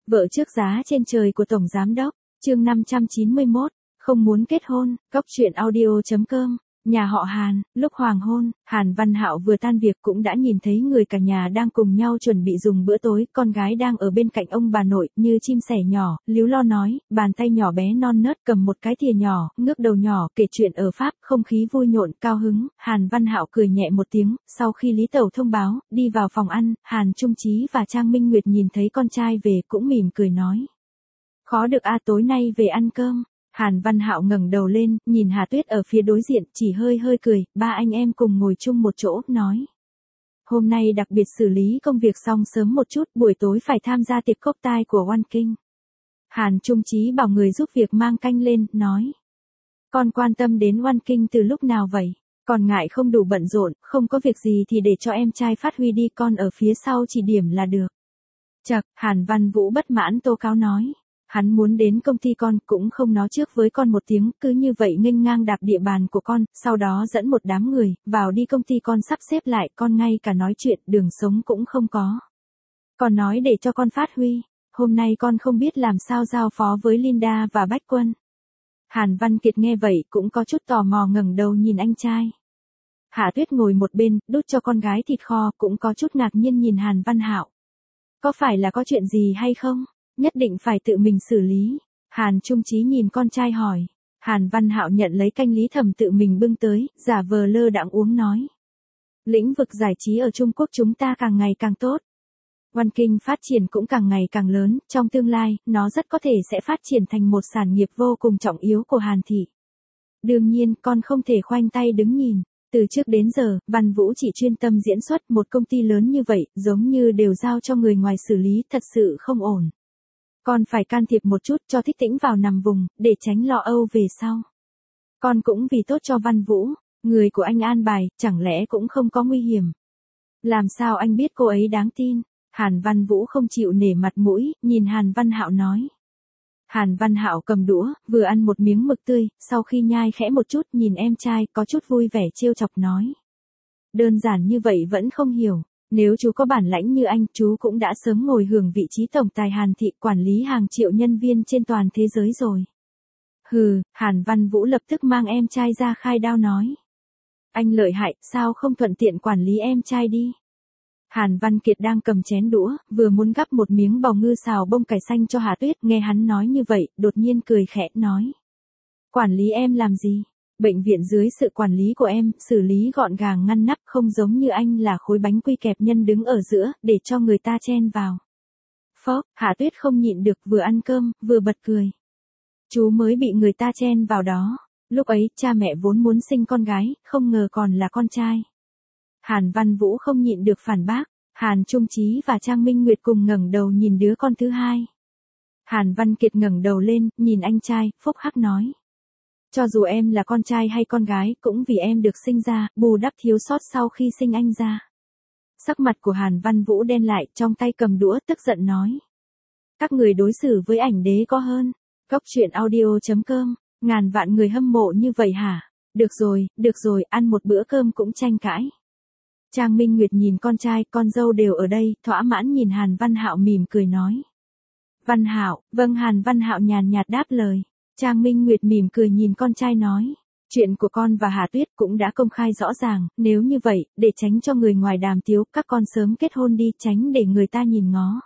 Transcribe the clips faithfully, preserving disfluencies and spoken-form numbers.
Vợ trước giá trên trời của Tổng Giám Đốc, chương năm trăm chín mươi mốt, không muốn kết hôn, góc truyện audio chấm com. Nhà họ Hàn, lúc hoàng hôn, Hàn Văn Hạo vừa tan việc cũng đã nhìn thấy người cả nhà đang cùng nhau chuẩn bị dùng bữa tối, con gái đang ở bên cạnh ông bà nội, như chim sẻ nhỏ, líu lo nói, bàn tay nhỏ bé non nớt cầm một cái thìa nhỏ, ngước đầu nhỏ, kể chuyện ở Pháp, không khí vui nhộn, cao hứng. Hàn Văn Hạo cười nhẹ một tiếng, sau khi Lý Tẩu thông báo, đi vào phòng ăn, Hàn Trung Chí và Trang Minh Nguyệt nhìn thấy con trai về cũng mỉm cười nói. Khó được a, tối nay về ăn cơm. Hàn Văn Hạo ngẩng đầu lên, nhìn Hà Tuyết ở phía đối diện, chỉ hơi hơi cười, ba anh em cùng ngồi chung một chỗ, nói. Hôm nay đặc biệt xử lý công việc xong sớm một chút, buổi tối phải tham gia tiệc cốc tai của One King. Hàn Trung Chí bảo người giúp việc mang canh lên, nói. Con quan tâm đến One King từ lúc nào vậy? Còn ngại không đủ bận rộn, không có việc gì thì để cho em trai phát huy đi, con ở phía sau chỉ điểm là được. Chậc, Hàn Văn Vũ bất mãn tố cáo nói. Hắn muốn đến công ty con cũng không nói trước với con một tiếng, cứ như vậy nghênh ngang đạp địa bàn của con, sau đó dẫn một đám người, vào đi công ty con sắp xếp lại, con ngay cả nói chuyện, đường sống cũng không có. Còn nói để cho con phát huy, hôm nay con không biết làm sao giao phó với Linda và Bách Quân. Hàn Văn Kiệt nghe vậy cũng có chút tò mò ngẩng đầu nhìn anh trai. Hạ Tuyết ngồi một bên, đút cho con gái thịt kho, cũng có chút ngạc nhiên nhìn Hàn Văn Hạo. Có phải là có chuyện gì hay không? Nhất định phải tự mình xử lý. Hàn Trung Chí nhìn con trai hỏi. Hàn Văn Hạo nhận lấy canh Lý Thẩm tự mình bưng tới, giả vờ lơ đãng uống nói. Lĩnh vực giải trí ở Trung Quốc chúng ta càng ngày càng tốt. One King phát triển cũng càng ngày càng lớn, trong tương lai, nó rất có thể sẽ phát triển thành một sản nghiệp vô cùng trọng yếu của Hàn thị. Đương nhiên, con không thể khoanh tay đứng nhìn. Từ trước đến giờ, Văn Vũ chỉ chuyên tâm diễn xuất, một công ty lớn như vậy, giống như đều giao cho người ngoài xử lý, thật sự không ổn. Con phải can thiệp một chút cho thích tĩnh vào nằm vùng, để tránh lo âu về sau. Con cũng vì tốt cho Văn Vũ, người của anh an bài, chẳng lẽ cũng không có nguy hiểm. Làm sao anh biết cô ấy đáng tin? Hàn Văn Vũ không chịu nể mặt mũi, nhìn Hàn Văn Hạo nói. Hàn Văn Hạo cầm đũa, vừa ăn một miếng mực tươi, sau khi nhai khẽ một chút nhìn em trai, có chút vui vẻ trêu chọc nói. Đơn giản như vậy vẫn không hiểu. Nếu chú có bản lãnh như anh, chú cũng đã sớm ngồi hưởng vị trí tổng tài Hàn thị, quản lý hàng triệu nhân viên trên toàn thế giới rồi. Hừ, Hàn Văn Vũ lập tức mang em trai ra khai đao nói. Anh lợi hại, sao không thuận tiện quản lý em trai đi? Hàn Văn Kiệt đang cầm chén đũa, vừa muốn gắp một miếng bào ngư xào bông cải xanh cho Hà Tuyết, nghe hắn nói như vậy, đột nhiên cười khẽ, nói. Quản lý em làm gì? Bệnh viện dưới sự quản lý của em, xử lý gọn gàng ngăn nắp, không giống như anh là khối bánh quy kẹp nhân đứng ở giữa, để cho người ta chen vào. Phó, Hạ Tuyết không nhịn được, vừa ăn cơm, vừa bật cười. Chú mới bị người ta chen vào đó. Lúc ấy, cha mẹ vốn muốn sinh con gái, không ngờ còn là con trai. Hàn Văn Vũ không nhịn được phản bác. Hàn Trung Chí và Trang Minh Nguyệt cùng ngẩng đầu nhìn đứa con thứ hai. Hàn Văn Kiệt ngẩng đầu lên, nhìn anh trai, phúc hắc nói. Cho dù em là con trai hay con gái, cũng vì em được sinh ra, bù đắp thiếu sót sau khi sinh anh ra. Sắc mặt của Hàn Văn Vũ đen lại, trong tay cầm đũa, tức giận nói. Các người đối xử với ảnh đế có hơn. Góc truyện audio chấm com, ngàn vạn người hâm mộ như vậy hả? Được rồi, được rồi, ăn một bữa cơm cũng tranh cãi. Trang Minh Nguyệt nhìn con trai, con dâu đều ở đây, thỏa mãn nhìn Hàn Văn Hạo mỉm cười nói. Văn Hạo, vâng. Hàn Văn Hạo nhàn nhạt đáp lời. Trang Minh Nguyệt mỉm cười nhìn con trai nói. Chuyện của con và Hà Tuyết cũng đã công khai rõ ràng, nếu như vậy, để tránh cho người ngoài đàm tiếu, các con sớm kết hôn đi, tránh để người ta nhìn ngó.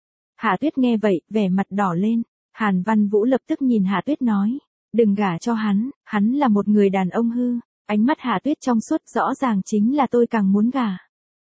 Hà Tuyết nghe vậy, vẻ mặt đỏ lên. Hàn Văn Vũ lập tức nhìn Hà Tuyết nói. Đừng gả cho hắn, hắn là một người đàn ông hư. Ánh mắt Hà Tuyết trong suốt, rõ ràng chính là tôi càng muốn gả.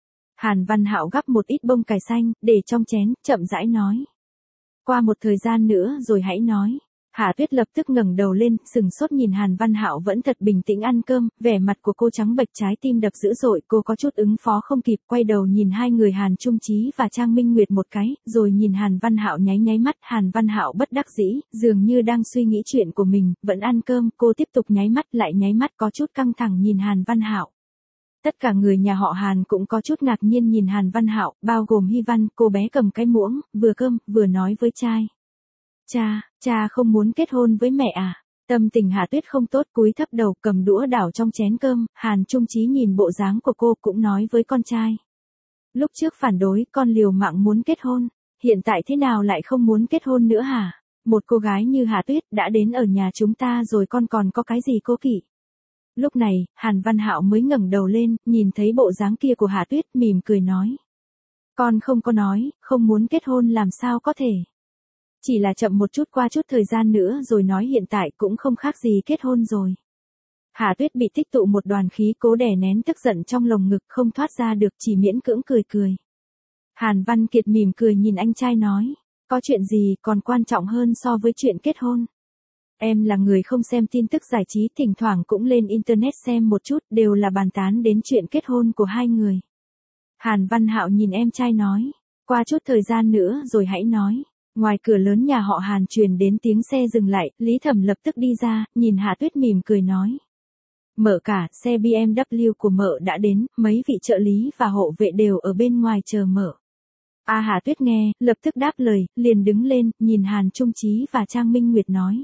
Hàn Văn Hạo gắp một ít bông cải xanh, để trong chén, chậm rãi nói. Qua một thời gian nữa rồi hãy nói. Hà Tuyết lập tức ngẩng đầu lên, sừng sốt nhìn Hàn Văn Hạo vẫn thật bình tĩnh ăn cơm, vẻ mặt của cô trắng bệch, trái tim đập dữ dội, cô có chút ứng phó không kịp, quay đầu nhìn hai người Hàn Trung Chí và Trang Minh Nguyệt một cái, rồi nhìn Hàn Văn Hạo nháy nháy mắt. Hàn Văn Hạo bất đắc dĩ, dường như đang suy nghĩ chuyện của mình, vẫn ăn cơm, cô tiếp tục nháy mắt, lại nháy mắt, có chút căng thẳng nhìn Hàn Văn Hạo. Tất cả người nhà họ Hàn cũng có chút ngạc nhiên nhìn Hàn Văn Hạo, bao gồm Hy Văn, cô bé cầm cái muỗng, vừa cơm, vừa nói với trai. Cha, cha không muốn kết hôn với mẹ à? Tâm tình Hà Tuyết không tốt, cúi thấp đầu, cầm đũa đảo trong chén cơm. Hàn Trung Chí nhìn bộ dáng của cô cũng nói với con trai. Lúc trước phản đối, con liều mạng muốn kết hôn. Hiện tại thế nào lại không muốn kết hôn nữa hả? Một cô gái như Hà Tuyết đã đến ở nhà chúng ta rồi con còn có cái gì cố kỵ? Lúc này, Hàn Văn Hạo mới ngẩng đầu lên, nhìn thấy bộ dáng kia của Hà Tuyết, mỉm cười nói. Con không có nói, không muốn kết hôn làm sao có thể. Chỉ là chậm một chút qua chút thời gian nữa rồi nói hiện tại cũng không khác gì kết hôn rồi. Hà Tuyết bị tích tụ một đoàn khí cố đè nén tức giận trong lồng ngực không thoát ra được chỉ miễn cưỡng cười cười. Hàn Văn Kiệt mỉm cười nhìn anh trai nói. Có chuyện gì còn quan trọng hơn so với chuyện kết hôn? Em là người không xem tin tức giải trí, thỉnh thoảng cũng lên internet xem một chút, đều là bàn tán đến chuyện kết hôn của hai người. Hàn Văn Hạo nhìn em trai nói, qua chút thời gian nữa rồi hãy nói. Ngoài cửa lớn nhà họ Hàn truyền đến tiếng xe dừng lại, Lý Thẩm lập tức đi ra, nhìn Hà Tuyết mỉm cười nói. Mợ cả, xe bê em vê của mợ đã đến, mấy vị trợ lý và hộ vệ đều ở bên ngoài chờ mợ. A Hà Tuyết nghe, lập tức đáp lời, liền đứng lên, nhìn Hàn Trung Chí và Trang Minh Nguyệt nói.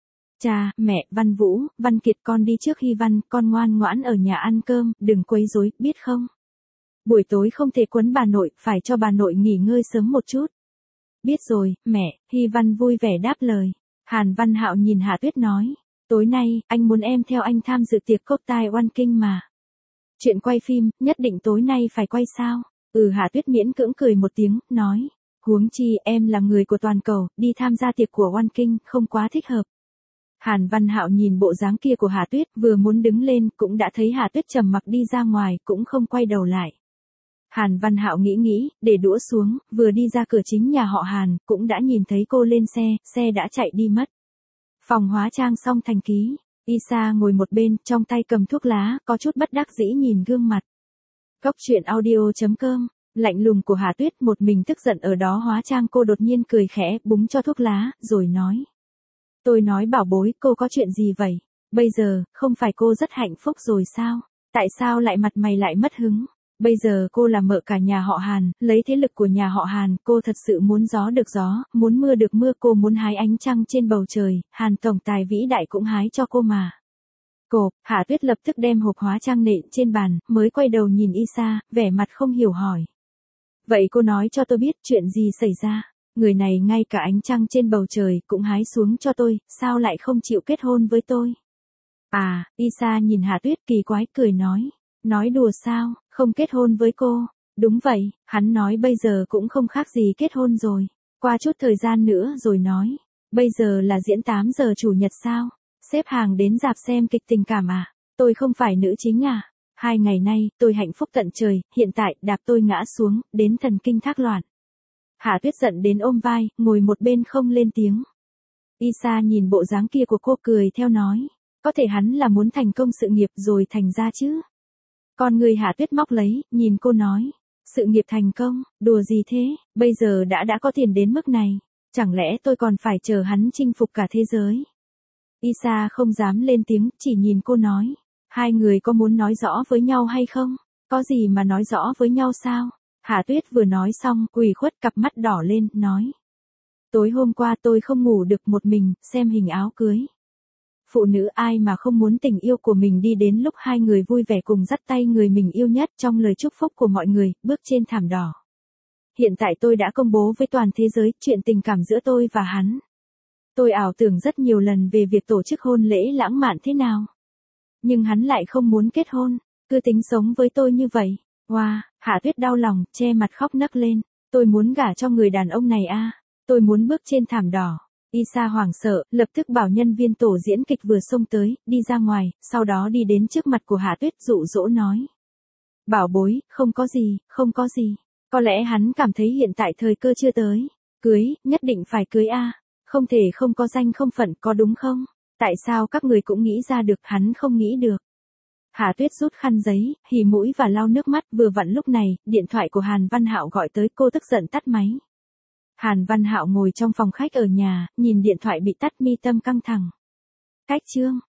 Cha, mẹ, Văn Vũ, Văn Kiệt con đi trước Hy Văn, con ngoan ngoãn ở nhà ăn cơm, đừng quấy rối, biết không? Buổi tối không thể quấn bà nội, phải cho bà nội nghỉ ngơi sớm một chút. Biết rồi, mẹ, Hy Văn vui vẻ đáp lời. Hàn Văn Hạo nhìn Hà Tuyết nói, tối nay, anh muốn em theo anh tham dự tiệc cốc tai One King mà. Chuyện quay phim, nhất định tối nay phải quay sao? Ừ Hà Tuyết miễn cưỡng cười một tiếng, nói, huống chi em là người của toàn cầu, đi tham gia tiệc của One King, không quá thích hợp. Hàn Văn Hạo nhìn bộ dáng kia của Hà Tuyết, vừa muốn đứng lên, cũng đã thấy Hà Tuyết trầm mặc đi ra ngoài, cũng không quay đầu lại. Hàn Văn Hạo nghĩ nghĩ, để đũa xuống, vừa đi ra cửa chính nhà họ Hàn, cũng đã nhìn thấy cô lên xe, xe đã chạy đi mất. Phòng hóa trang xong thành ký, Isa ngồi một bên, trong tay cầm thuốc lá, có chút bất đắc dĩ nhìn gương mặt. Cốc truyện audio chấm com, lạnh lùng của Hà Tuyết một mình tức giận ở đó hóa trang cô đột nhiên cười khẽ, búng cho thuốc lá, rồi nói. Tôi nói bảo bối, cô có chuyện gì vậy? Bây giờ, không phải cô rất hạnh phúc rồi sao? Tại sao lại mặt mày lại mất hứng? Bây giờ cô là mợ cả nhà họ Hàn, lấy thế lực của nhà họ Hàn, cô thật sự muốn gió được gió, muốn mưa được mưa, cô muốn hái ánh trăng trên bầu trời, Hàn tổng tài vĩ đại cũng hái cho cô mà. Cô, Hạ Tuyết lập tức đem hộp hóa trang nện trên bàn, mới quay đầu nhìn Isa, vẻ mặt không hiểu hỏi. Vậy cô nói cho tôi biết chuyện gì xảy ra, người này ngay cả ánh trăng trên bầu trời cũng hái xuống cho tôi, sao lại không chịu kết hôn với tôi? À, Isa nhìn Hạ Tuyết kỳ quái cười nói. Nói đùa sao, không kết hôn với cô? Đúng vậy, hắn nói bây giờ cũng không khác gì kết hôn rồi. Qua chút thời gian nữa rồi nói. Bây giờ là diễn tám giờ chủ nhật sao? Xếp hàng đến rạp xem kịch tình cảm à? Tôi không phải nữ chính à? Hai ngày nay, tôi hạnh phúc tận trời, hiện tại, đạp tôi ngã xuống, đến thần kinh thác loạn. Hạ Tuyết giận đến ôm vai, ngồi một bên không lên tiếng. Isa nhìn bộ dáng kia của cô cười theo nói. Có thể hắn là muốn thành công sự nghiệp rồi thành ra chứ? Con người Hạ Tuyết móc lấy, nhìn cô nói. Sự nghiệp thành công, đùa gì thế, bây giờ đã đã có tiền đến mức này. Chẳng lẽ tôi còn phải chờ hắn chinh phục cả thế giới? Isa không dám lên tiếng, chỉ nhìn cô nói. Hai người có muốn nói rõ với nhau hay không? Có gì mà nói rõ với nhau sao? Hạ Tuyết vừa nói xong, ủy khuất cặp mắt đỏ lên, nói. Tối hôm qua tôi không ngủ được một mình, xem hình áo cưới. Phụ nữ ai mà không muốn tình yêu của mình đi đến lúc hai người vui vẻ cùng dắt tay người mình yêu nhất trong lời chúc phúc của mọi người, bước trên thảm đỏ. Hiện tại tôi đã công bố với toàn thế giới chuyện tình cảm giữa tôi và hắn. Tôi ảo tưởng rất nhiều lần về việc tổ chức hôn lễ lãng mạn thế nào. Nhưng hắn lại không muốn kết hôn, cứ tính sống với tôi như vậy. Wow, Hạ Tuyết đau lòng, che mặt khóc nấc lên. Tôi muốn gả cho người đàn ông này a, tôi muốn bước trên thảm đỏ. Isa hoảng sợ, lập tức bảo nhân viên tổ diễn kịch vừa xông tới, đi ra ngoài, sau đó đi đến trước mặt của Hạ Tuyết dụ dỗ nói. Bảo bối, không có gì, không có gì. Có lẽ hắn cảm thấy hiện tại thời cơ chưa tới. Cưới, nhất định phải cưới a, không thể không có danh không phận, có đúng không? Tại sao các người cũng nghĩ ra được, hắn không nghĩ được? Hạ Tuyết rút khăn giấy, hì mũi và lau nước mắt, vừa vặn lúc này, điện thoại của Hàn Văn Hạo gọi tới, cô tức giận tắt máy. Hàn Văn Hạo ngồi trong phòng khách ở nhà, nhìn điện thoại bị tắt mi tâm căng thẳng. Cách chương